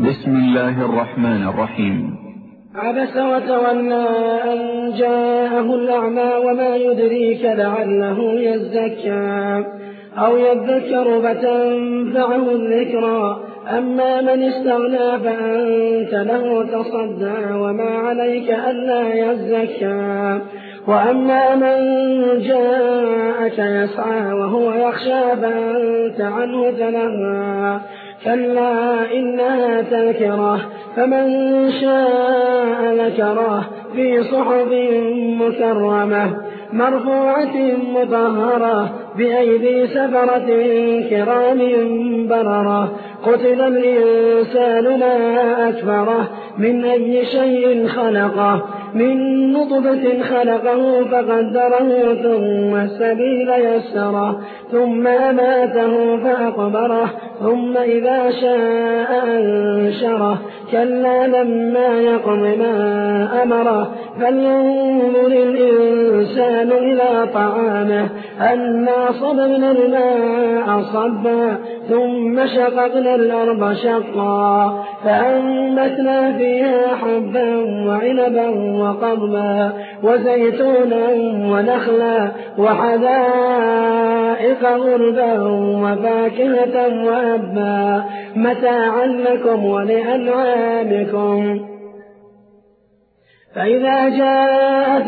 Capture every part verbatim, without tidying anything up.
بسم الله الرحمن الرحيم. عبس وتولى أن جاءه الأعمى وما يدريك لعله يزكى أو يذكر فتنفعه الذكرى. أما من استغنى فأنت له تصدى وما عليك ألا يزكى. وأما من جاءك يسعى وهو يخشى فأنت عنه تلهى. كلا إنها تذكرة فمن شاء ذكره في صحف مكرمة مرفوعة مطهرة بأيدي سفرة كرام بررة. قتل الإنسان ما أكفره من أي شيء خلقه من نطفة خلقه فقدره ثم السبيل يسره ثم أماته فأقبره ثم إذا شاء أنشره. كلا لما يقض ما أمره فلينظر الإنسان إلى طعامه أنا صببنا الماء صبا ثم شققنا الأرض شقا فأنبتنا فيها حبا وعنبا وقضبا وزيتونا ونخلا وحدائق غربا وفاكهة وأبا متاعا لكم ولأنعامكم. فإذا جاءت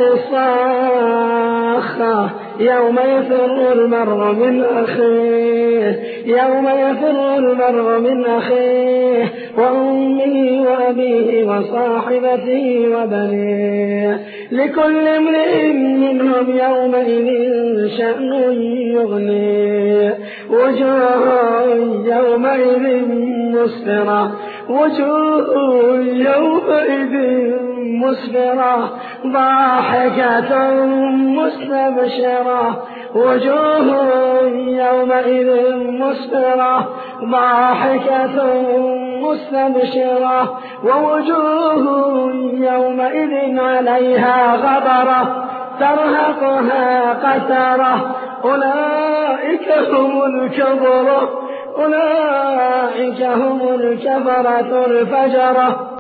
الصاخة يوم يفر المرء من أخيه يوم يفر المرء من أخيه وأمه وأبيه وصاحبته وبنيه لكل امرئ منهم يومئذ شأن يغنيه. وجوه يومئذ مسفرة وجوه يومئذ مسفرة ضاحكة مستبشرة وجوه يومئذ مسفرة ضاحكة مستبشرة ووجوه يومئذ عليها غبرة ترهقها قترة أولئك هم الكفرة أولئك هم الكفرة الفجرة.